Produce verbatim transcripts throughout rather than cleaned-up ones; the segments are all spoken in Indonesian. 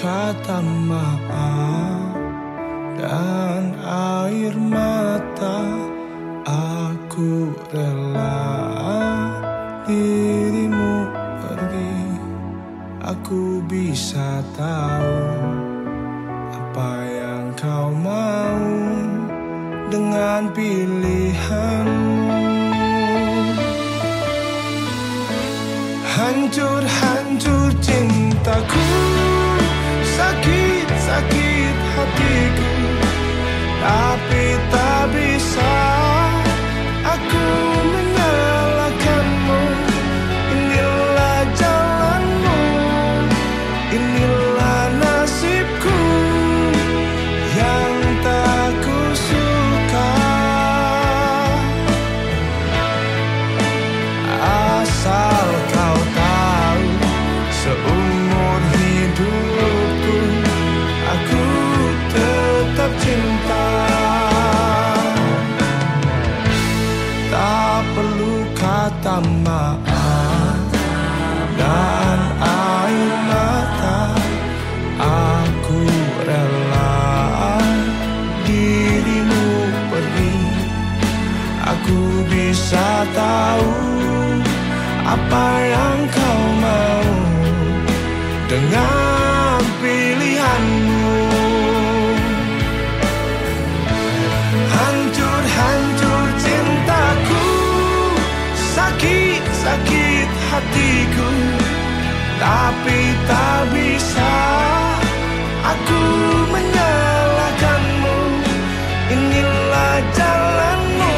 kata maaf dan air mata. Aku rela dirimu pergi. Aku bisa tahu apa yang kau mau dengan pilihanmu. Hancur-hancur cintaku, sakit-sakit hatiku, tapi tak bisa aku menyalahkanmu. Inilah jalanmu, inilah nasibku yang tak kusuka. Asal kau tahu, seumur hidupku aku tetap cinta. Tak perlu kata maaf dan air mata. Aku rela dirimu pergi. Aku bisa tahu apa yang kau mau dengan pilihanmu. Hancur-hancur cintaku, sakit-sakit hatiku, tapi tak bisa aku menyalahkanmu. Inilah jalanmu,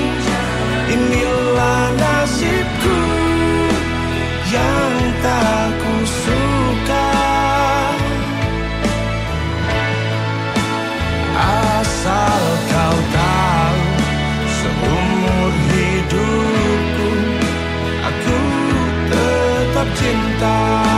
inilah nasibku yang tak kusuka. Asal kau tahu, seumur hidupku aku tetap cinta.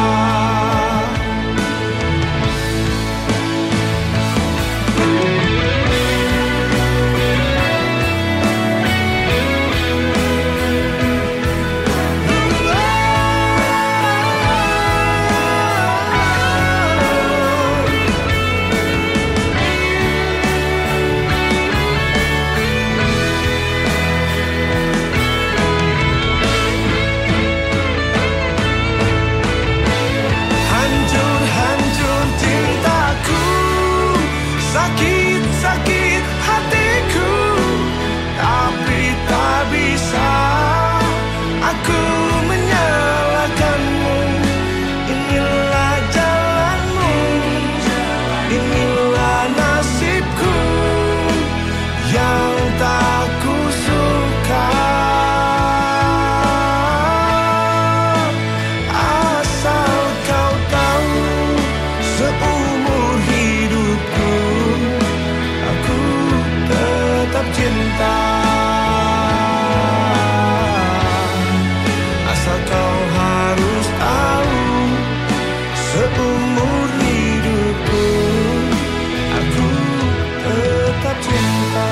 Sakit hatiku, tapi tak bisa aku menyalahkanmu. Inilah jalanmu, inilah nasibku yang tak kusuka. Asal kau tahu, seumur hidupku aku tetap cinta. Asal kau harus tahu, seumur hidupku aku tetap cinta.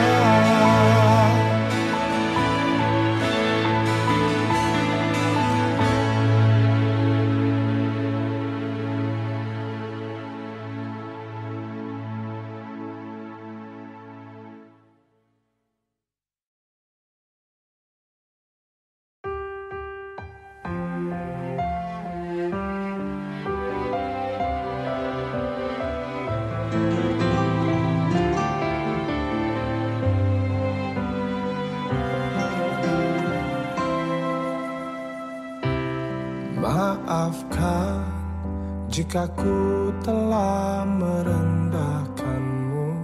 Maafkan jika ku telah merendahkanmu.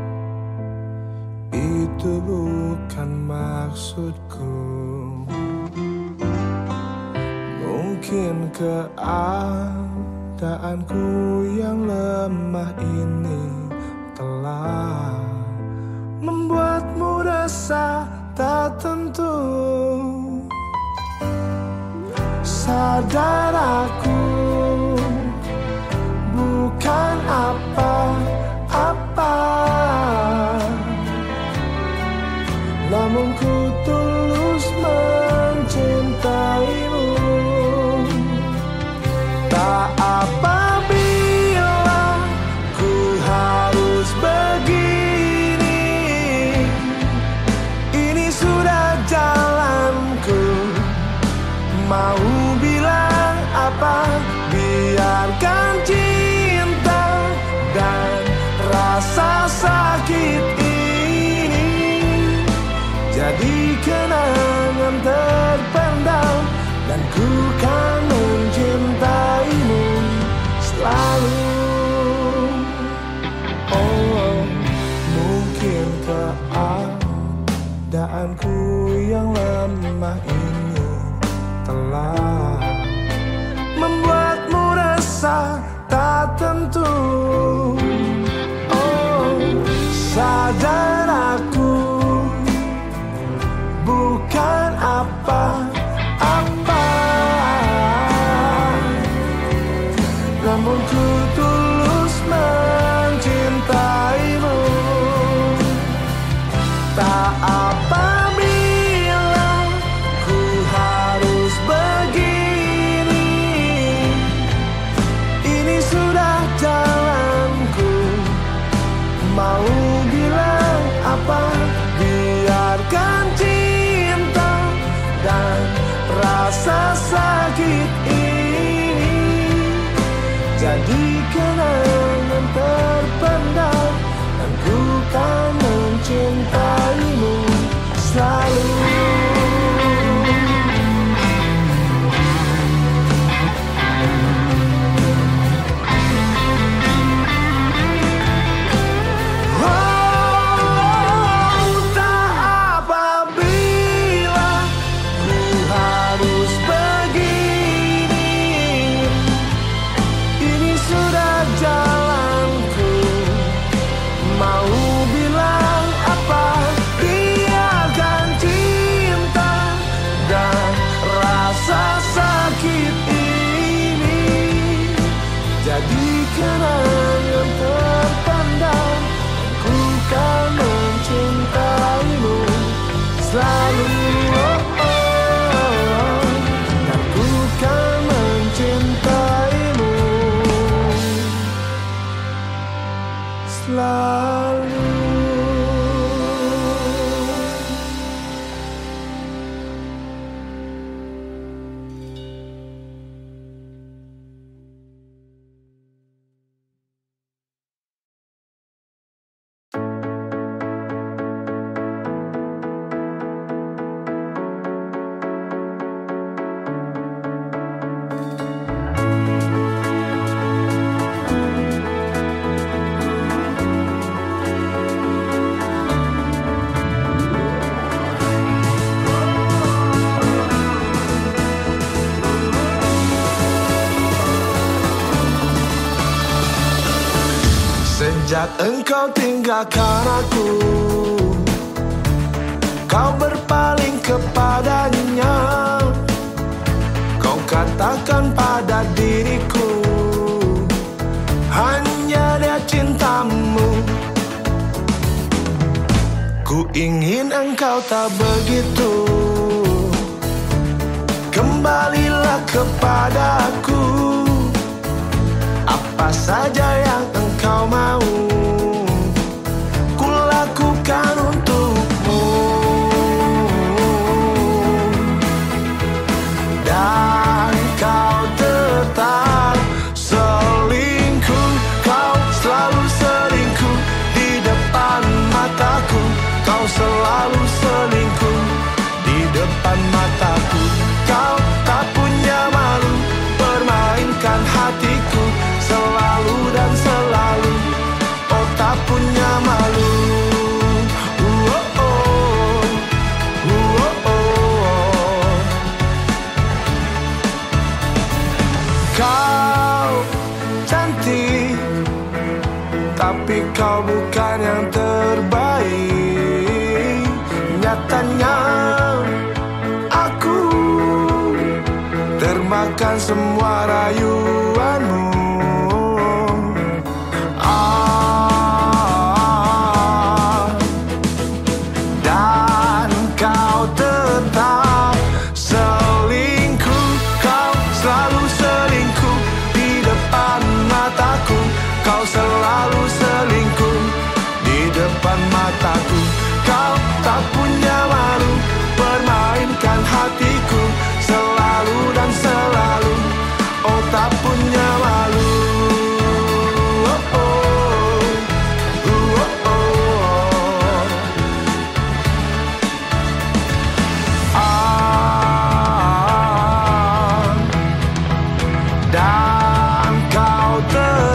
Itu bukan maksudku. Mungkin keadaanku yang lemah ini telah membuatmu rasa tak tentu. Sadar aku bukan apa-apa, namun ku tulus mencintaimu. Tak apabila selalu. Oh, mungkin keadaanku yang lemah ini telah membuatmu rasa tak tentu. Oh, sadar aku bukan apa-apa, namun ku tulus mencintaimu. Tak apabila ku harus begini, ini sudah jalanku. Mau bilang apa, biarkan cinta dan rasa sakit ini jadi kenangan terpendam, dan ku kan mencintaimu selalu. Jadi kenangan terpendam, ku kan mencintaimu selalu. Oh, oh, dan ku kan mencintaimu selalu. Sejak engkau tinggalkan aku, kau berpaling kepadanya. Kau katakan pada diriku, hanya dia cintamu. Ku ingin engkau tak begitu. Kembalilah kepadaku, apa saja yang engkau mau, ku lakukan untukmu. Dan kau tetap selingkuh, kau selalu selingkuh di depan mataku. Kau selalu selingkuh di depan mataku. Kau tak punya malu, permainkan hatiku selalu dan selalu. Oh, tak punya malu. Uh, oh, oh. Uh, oh, oh. Kau cantik, tapi kau bukan yang terbaik. Nyatanya aku termakan semua rayuanmu. Ah, dan kau tetap selingkuh, kau selalu selingkuh di depan mataku. Kau selalu selingkuh di depan mataku. Kau tak punya malu, permainkan hatiku selalu dan selalu. Oh, tak punya malu. Oh, oh. Oh, oh. Ah, dan kau ter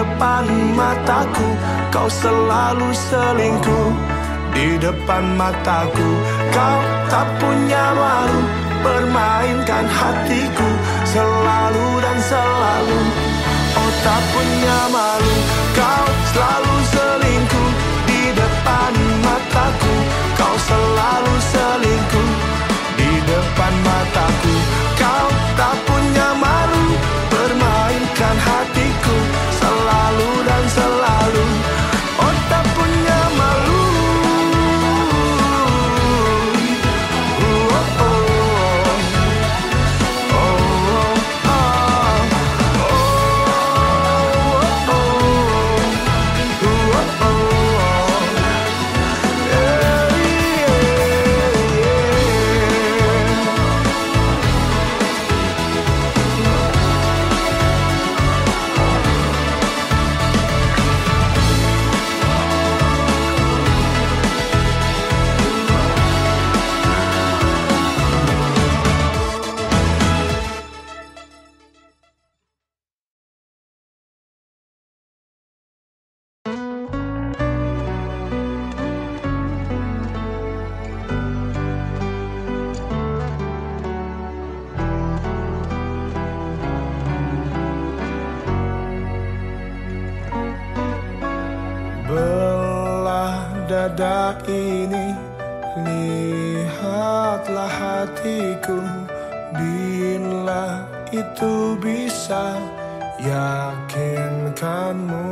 depan mataku kau selalu selingkuh. Di depan mataku kau tak punya malu, permainkan hatiku selalu dan selalu. Oh tak punya malu, kau selalu selingkuh. Di depan mataku kau selalu selingkuh. Di depan mataku kau tak punya malu, permainkan hatiku selalu dan selalu. Oh tak punya malu. Dada ini, lihatlah hatiku. Bila itu bisa yakinkanmu,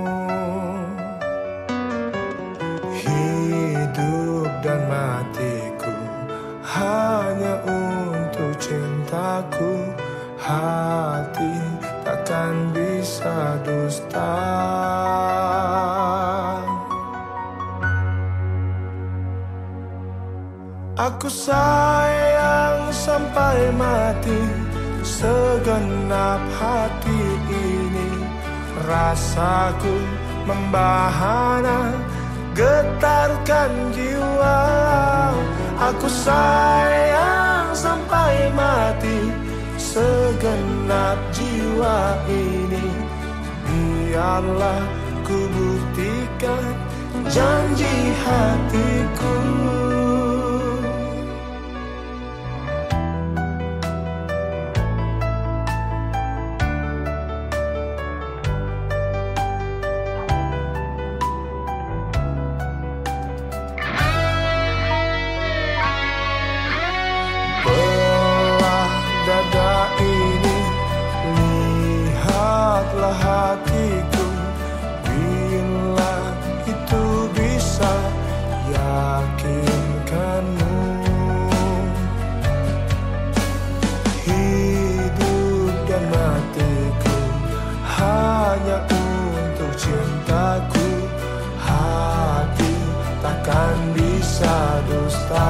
hidup dan matiku hanya untuk cintaku. Hati takkan bisa dusta. Aku sayang sampai mati, segenap hati ini. Rasaku membahana, getarkan jiwa. Aku sayang sampai mati, segenap jiwa ini. Biarlah ku buktikan janji hatiku. Dada ini, lihatlah hatiku. Bila itu bisa yakinkanmu, hidup dan matiku hanya untuk cintaku. Hati takkan bisa dusta.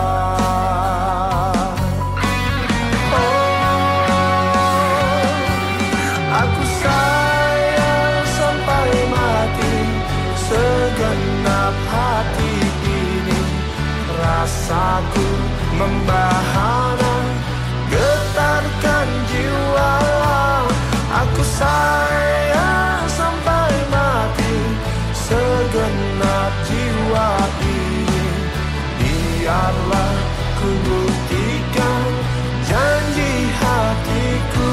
Segenap hati ini, rasaku membahana, getarkan jiwa. Aku sayang sampai mati, segenap jiwa ini. Biarlah ku buktikan janji hatiku.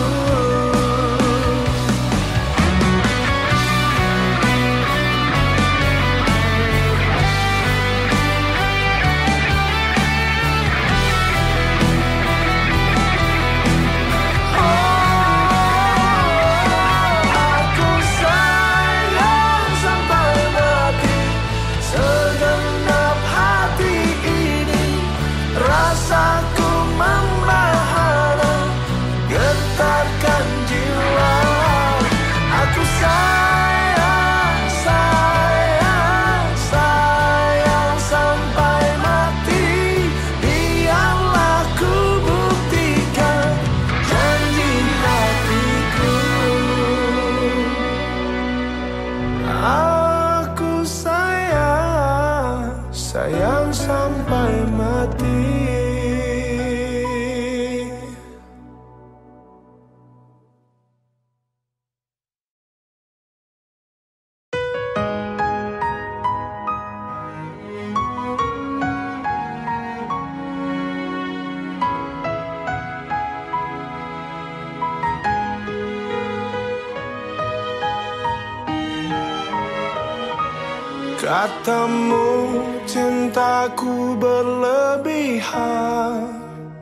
Katamu cintaku berlebihan,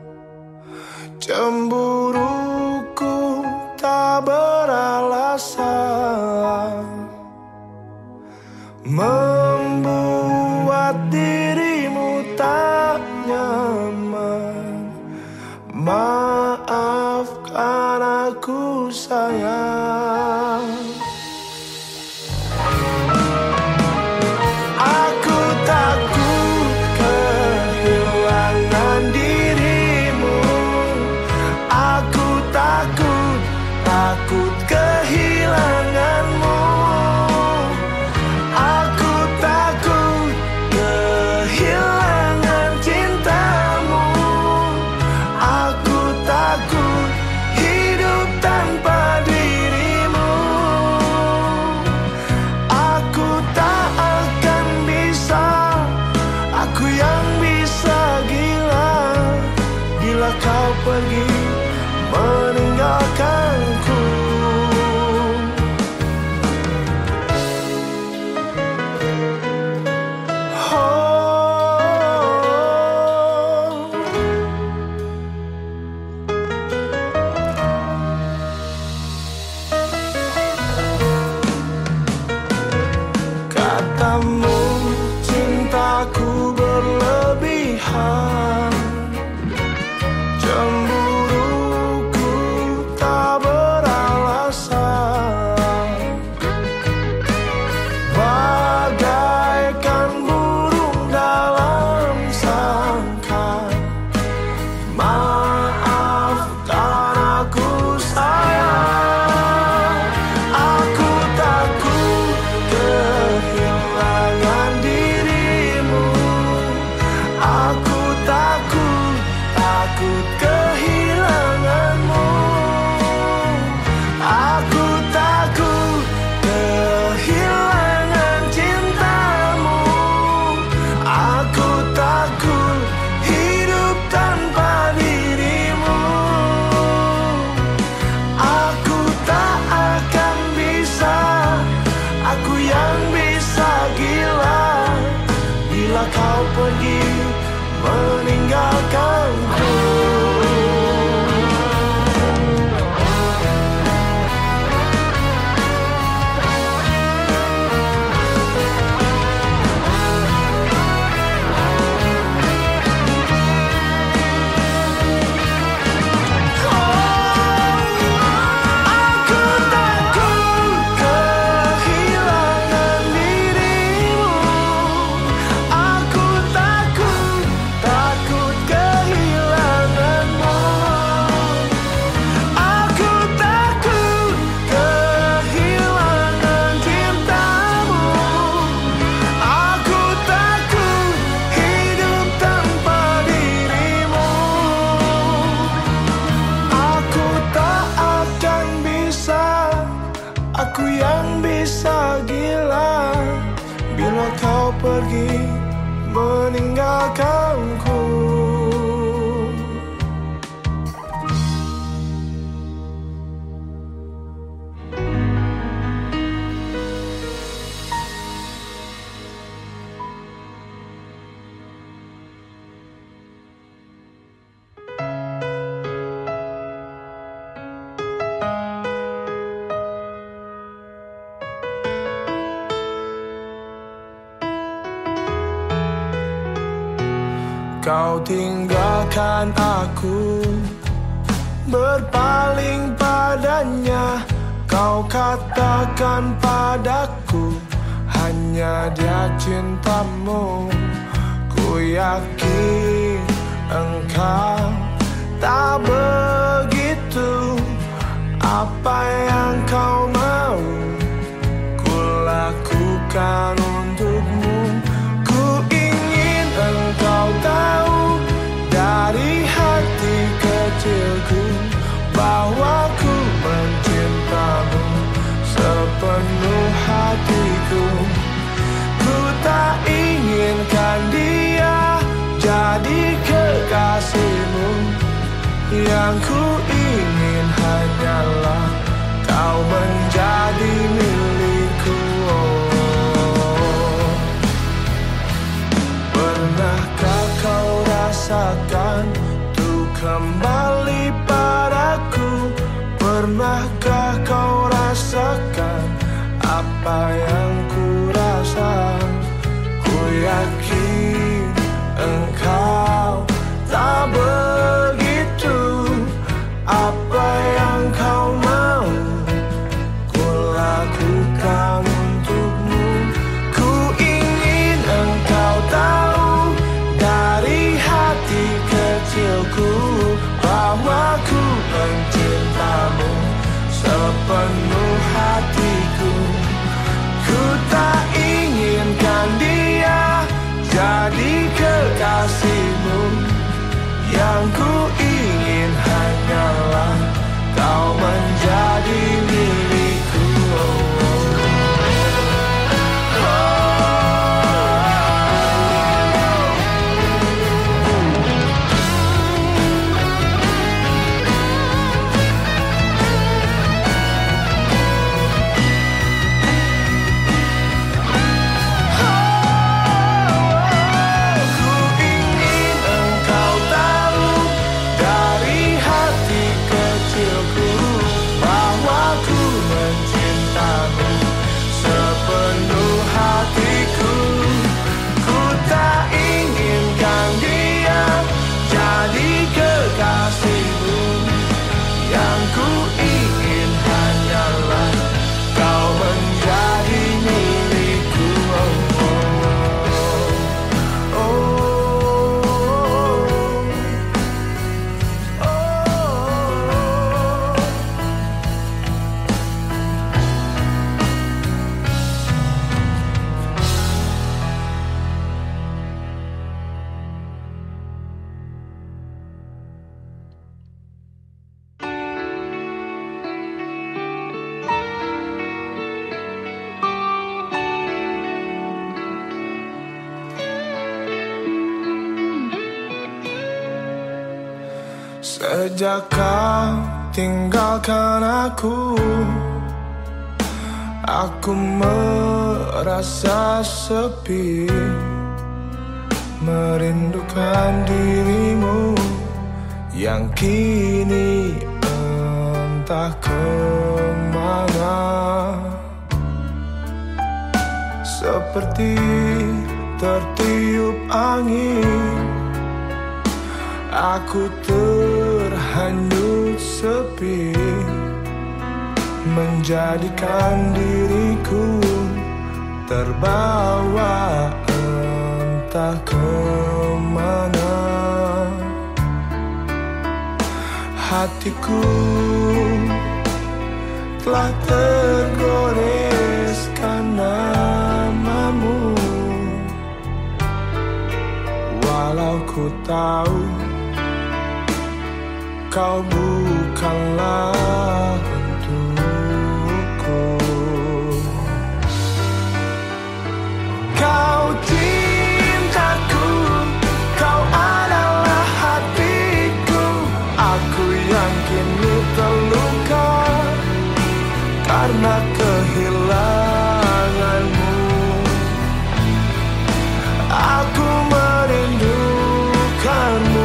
cemburuku tak beralasan, membuat dirimu tak nyaman. Maafkan aku sayang. Aku takut kehilangan dirimu. Aku takut, takut kehilanganmu. Aku takut kehilangan cintamu. Aku takut hidup tanpa dirimu. Aku tak akan bisa, aku yang bisa gila bila kau pergi meninggalkanku. Katamu cintaku berlebihan, cemburuku tak beralasan, bagaikan burung dalam sangkar. Maafkan aku sayang. Aku takut kehilangan dirimu. Aku takut, takut kehilanganmu. Aku takut kehilangan cintamu. Aku takut hidup tanpa dirimu. Aku tak akan bisa, aku yang bisa gila bila kau pergi meninggalkanku. Aku takut kehilangan dirimu. Aku takut, takut kehilanganmu. Aku takut kehilangan cintamu. Aku takut hidup tanpa dirimu. Aku tak akan bisa, aku yang bisa gila bila kau pergi meninggalkanku. Kau tinggalkan aku, berpaling padanya. Kau katakan padaku, hanya dia cintamu. Ku yakin engkau tak begitu. Apa yang kau mau, ku lakukan untukmu. Ku ingin engkau tahu dari hati kecilku bahwa ku mencintamu sepenuh hatiku. Ku tak inginkan dia jadi kekasihmu. Yang ku ingin hanyalah kau menjadi milikku. Oh. rasakan tuh kembali padaku. Pernahkah kau rasakan apa yang ku rasa? Ku yakin engkau tak begitu. Apa yang kau mau ku lakukan untukmu. Ku ingin engkau tahu dari hati kecilku bahwa ku mencintamu sepenuh hatiku. Ku tak inginkan dia jadi kekasihmu. Yang ku ingin hanyalah kau menjadi milikku. Yang ku ingin hanyalah kau menjadi milikku. Oh, oh, oh, oh. Sejak kau tinggalkan aku, aku merasa sepi, merindukan dirimu yang kini entah kemana. Seperti tertiup angin, aku terhanyut sepi, menjadikan diriku terbawa entah kemana. Hatiku telah tergoreskan namamu, walau ku tahu kau bukanlah untukku. Kau cintaku, kau adalah hatiku. Aku yang kini terluka karena kehilanganmu. Aku merindukanmu.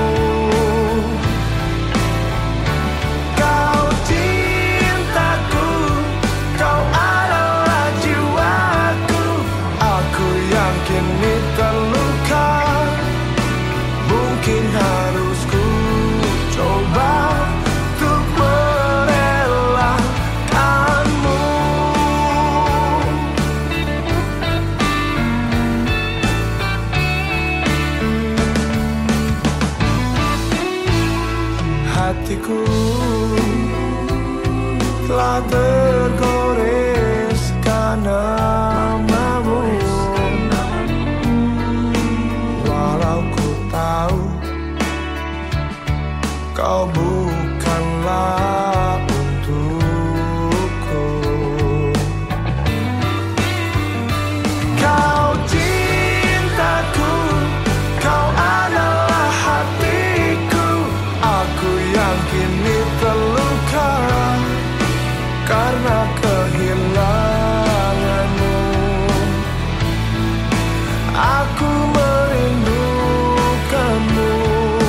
Kini terluka, mungkin harus ku coba untuk merelakanmu. Hatiku telah tergoreskan namamu, kau bukanlah untukku. Kau cintaku, kau adalah hatiku. Aku yang kini terluka karena kehilanganmu. Aku merindukanmu.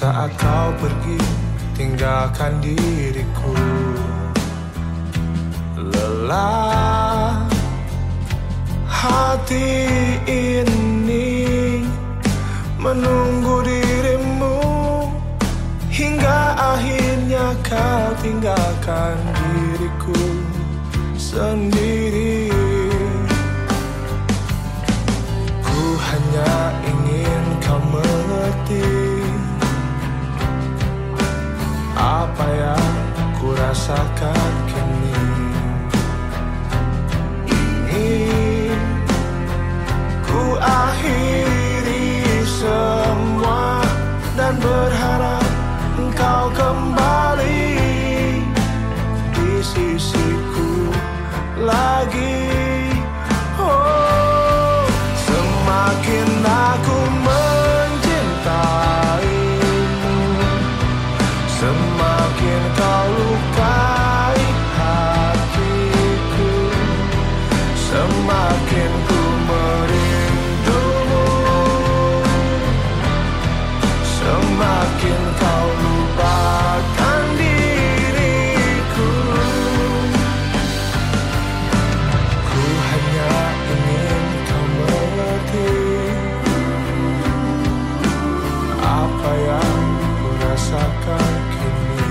saat kau pergi tinggalkan diriku. Lelah hati ini menunggu dirimu, hingga akhirnya kau tinggalkan diriku sendiri. Ku hanya ingin kau mengerti apa yang ku rasakan kini. Ingin ku akhiri semua dan berharap engkau kembali di sisiku lagi. Oh, semakin aku mencintaimu, semakin kau lukai hatiku, semakin ku merindumu, semakin kau lupakan diriku. Ku hanya ingin kau mengerti apa yang ku rasakan kini.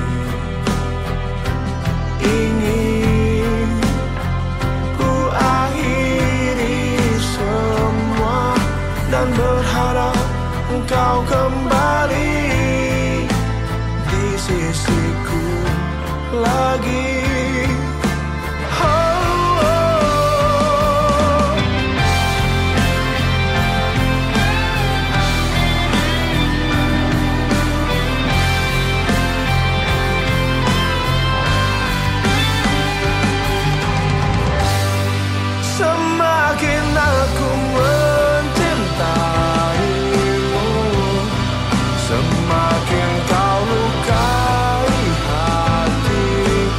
Ingin ku akhiri semua dan berharap engkau kembali di sisiku lagi. Semakin aku mencintaimu, semakin kau lukai hatiku,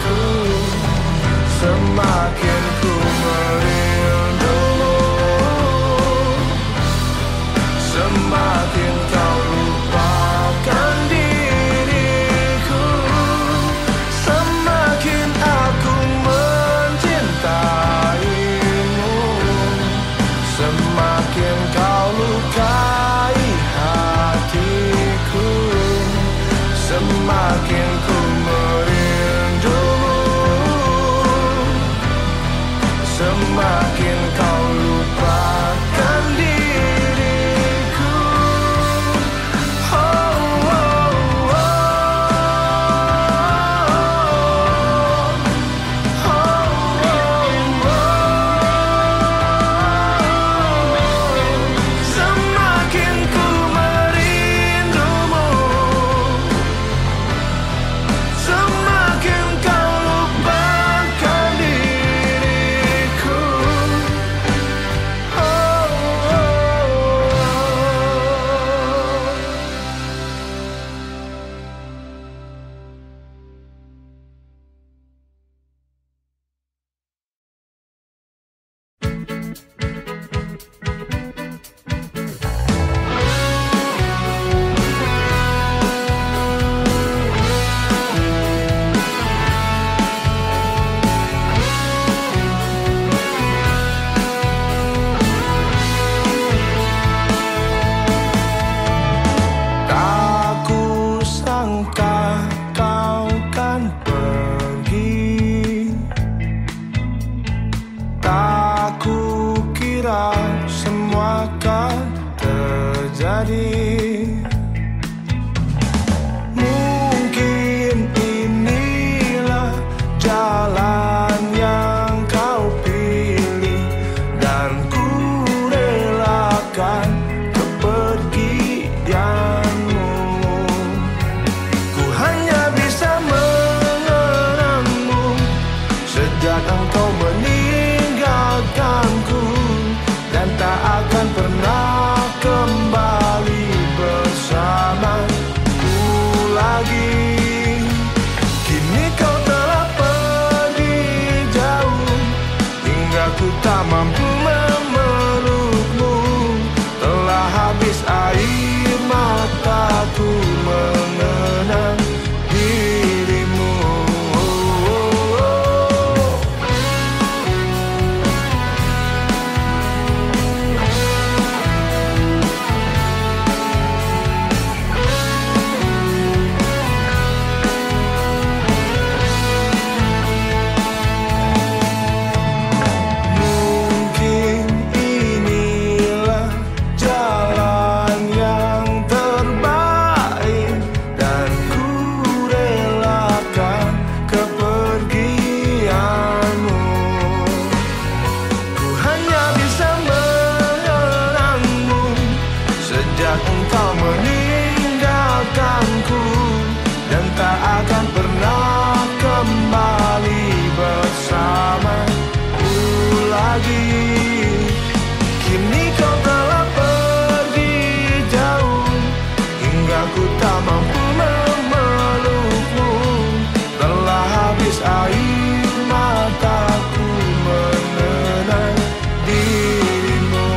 tak mampu memelukmu. Telah habis air mataku mengenang dirimu.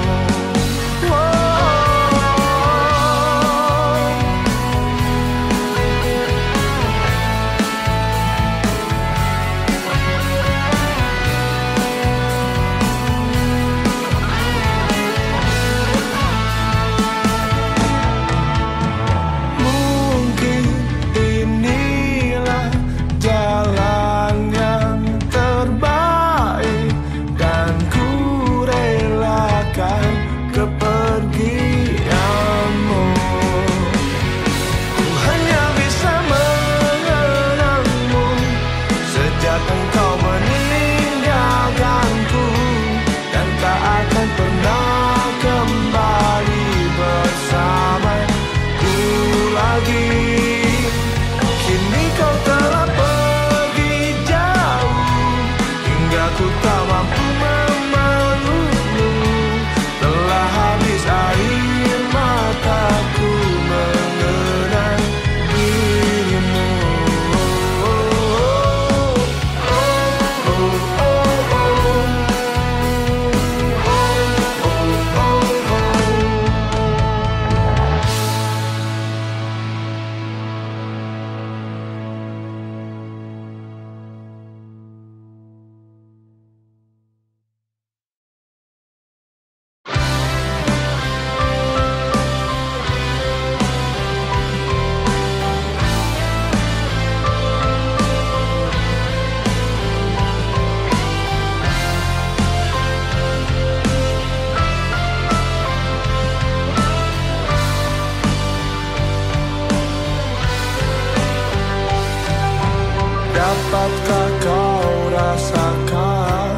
Mungkin inilah jalan yang terbaik, dan ku relakan kepergianmu. Ku hanya bisa mengenangmu sejak engkau meninggalkanku, dan tak akan pernah kembali bersamaku lagi. Kini kau telah pergi jauh, hingga ku tak mampu memelukmu. Telah habis air mataku mengenang dirimu. Dapatkah kau rasakan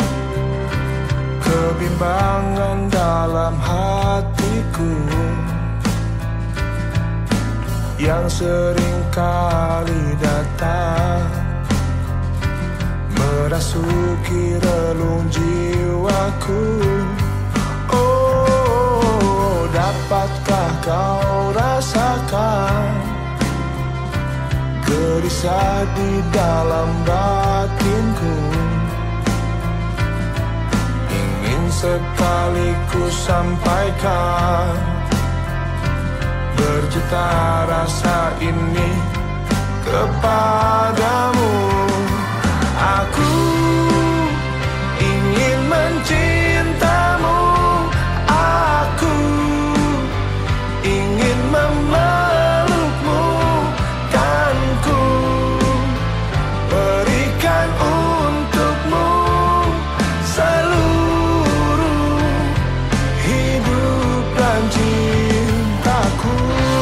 kebimbangan dalam hatiku yang sering kali datang merasuki relung jiwaku? Oh, dapatkah kau rasakan gelisah di dalam batinku? Ingin sekali ku sampaikan berjuta rasa ini kepadamu. Aku ingin mencintamu, aku ingin memelukmu, kan ku berikan untukmu seluruh hidup dan cintaku.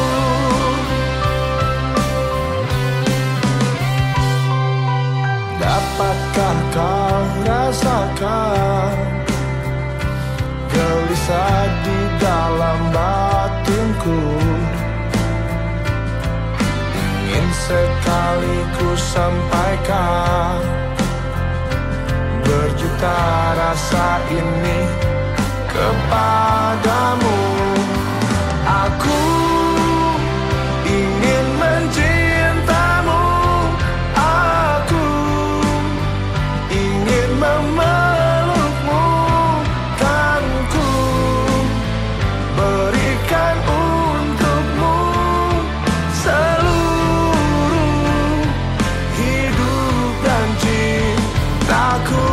Dapatkah kau rasakan gelisah di dalam batinku? Ingin sekali ku sampaikan berjuta rasa ini kepadamu. Aku ingin mencintamu, aku ingin memelukmu, kan ku berikan untukmu seluruh hidup dan cintaku.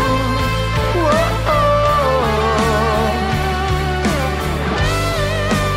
Oh, oh.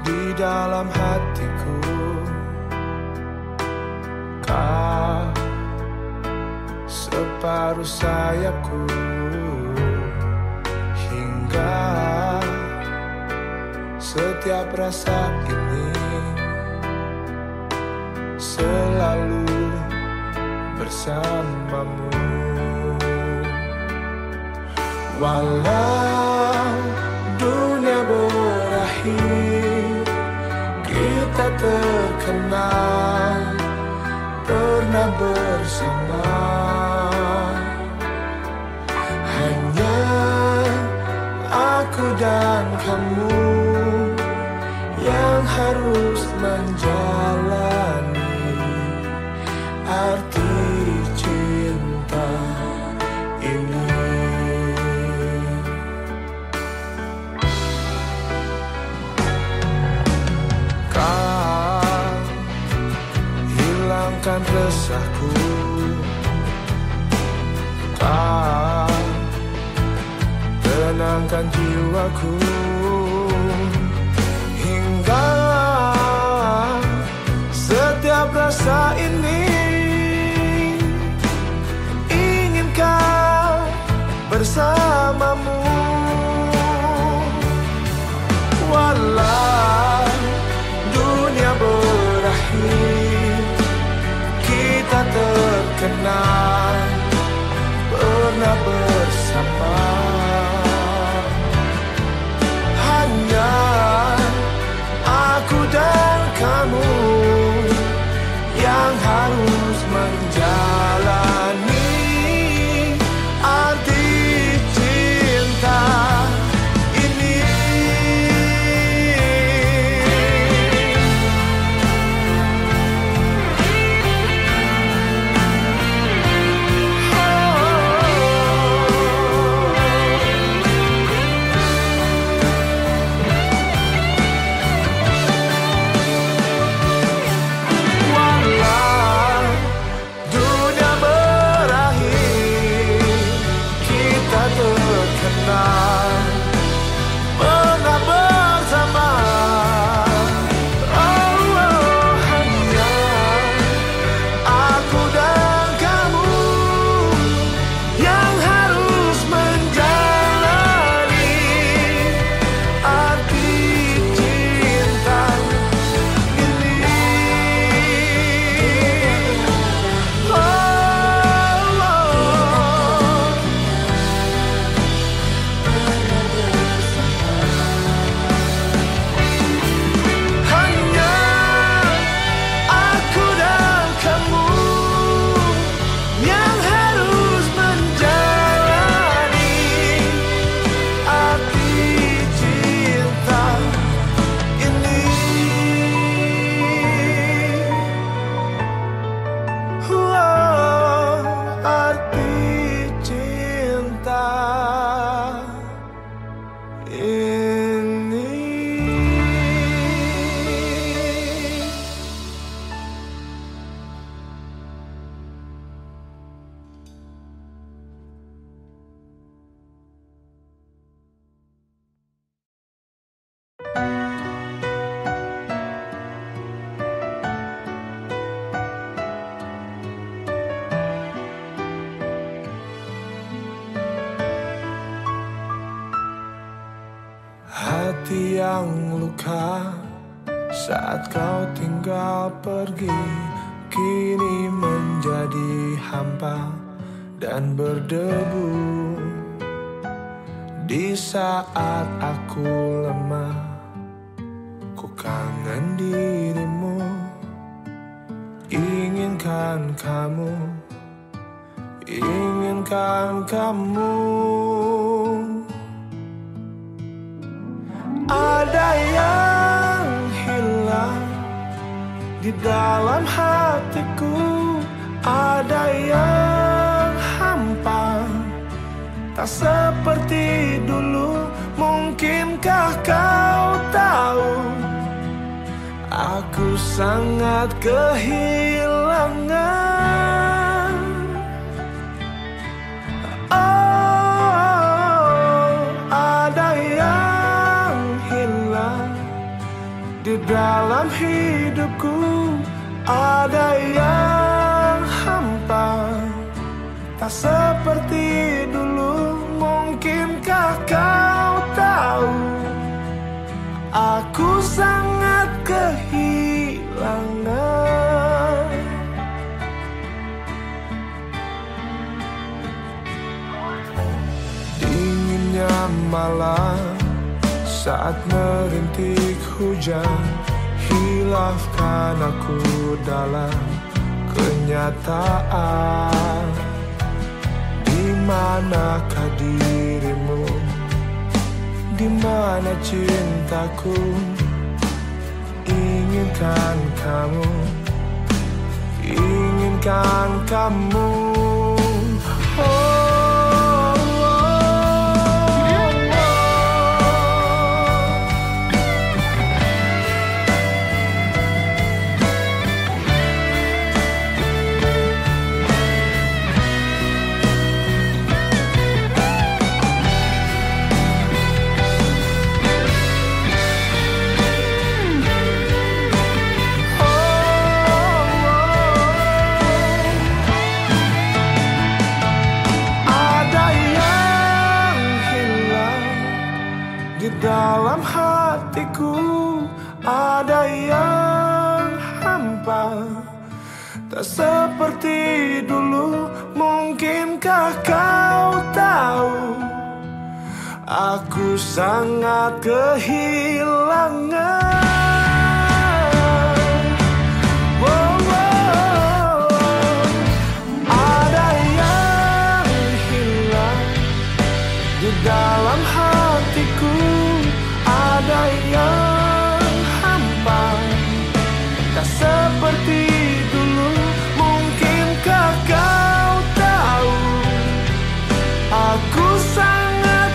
di dalam hatiku. Kau separuh sayapku, hingga setiap rasa ini selalu bersamamu. Walau dunia berakhir, kita terkenal pernah bersama. Hanya aku dan kamu yang harus menjalani arti cinta ini. Kau hilangkan resahku, kau tenangkan jiwaku, hingga setiap rasa ini ingin kau bersamamu. Walau dunia berakhir, kita terkenal pernah bersama. Hanya aku dan kamu yang harus menjalani arti cinta ini. Pernah bersama. Oh, oh, hanya aku dan kamu yang harus menjalani arti cinta ini. Oh, oh. Hati yang luka saat kau tinggal pergi, kini menjadi hampa dan berdebu. Di saat aku lemah, ku kangen dirimu, inginkan kamu, inginkan kamu. Ada yang hilang di dalam hatiku, ada yang hampa, tak seperti dulu. Mungkinkah kau tahu, aku sangat kehilangan. Oh, ada yang hilang Di dalam hidupku ada yang hampa, tak seperti dulu. Mungkinkah kau tahu, aku sangat kehilangan. Dinginnya malam saat merintik hujan, hilafkan aku dalam kenyataan. Di manakah dirimu? Di mana cintaku? Inginkan kamu, inginkan kamu. Oh. Dalam hatiku ada yang hampa, tak seperti dulu. Mungkinkah kau tahu, aku sangat kehilangan. Oh, oh, oh. Ada yang hilang di dalam hatiku, ada yang hampa, tak seperti dulu. Mungkinkah kau tahu, aku sangat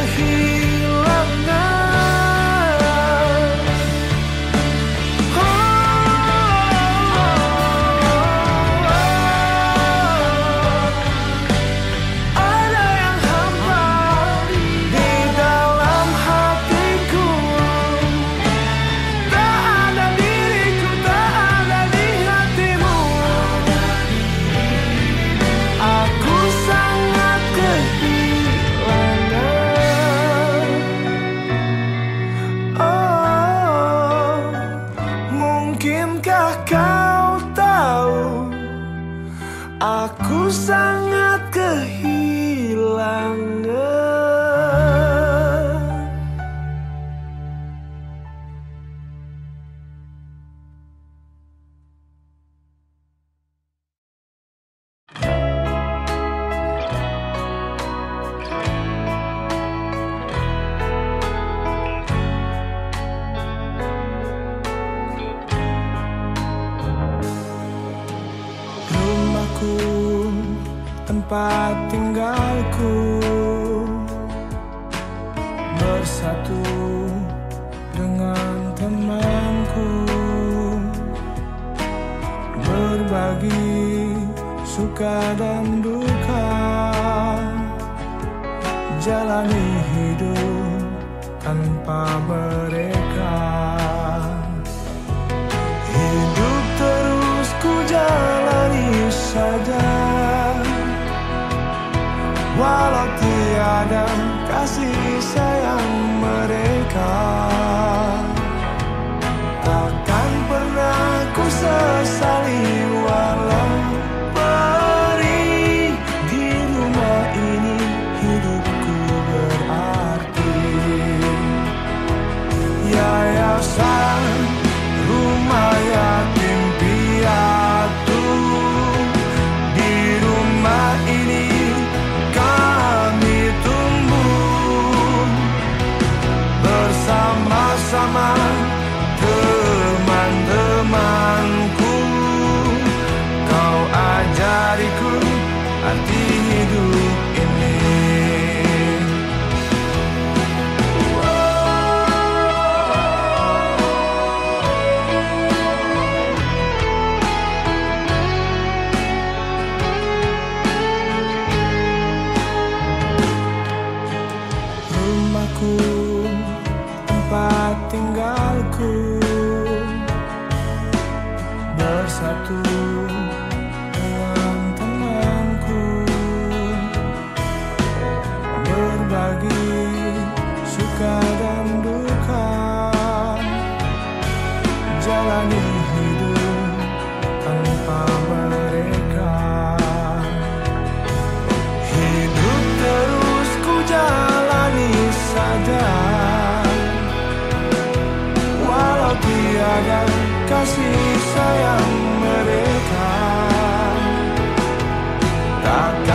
kehilangan. Oh, oh, oh, oh. Ada yang hampa di dalam hatiku, tak ada diriku, tak ada di hatimu. Aku sangat kehilangan. Oh, mungkinkah kau tahu, aku sangat kehilangan. Rumahku, tempat tinggalku, bersatu dengan temanku, berbagi suka dan duka, jalani hidup tanpa mereka. Hidup terus ku jalani saja, walau tiada kasih sayang mereka. Takkan pernah ku sesali walau perih. Di rumah ini hidupku berarti. jalani hidup tanpa mereka. Hidup terus ku jalani saja, walau tiada kasih sayang mereka. Tak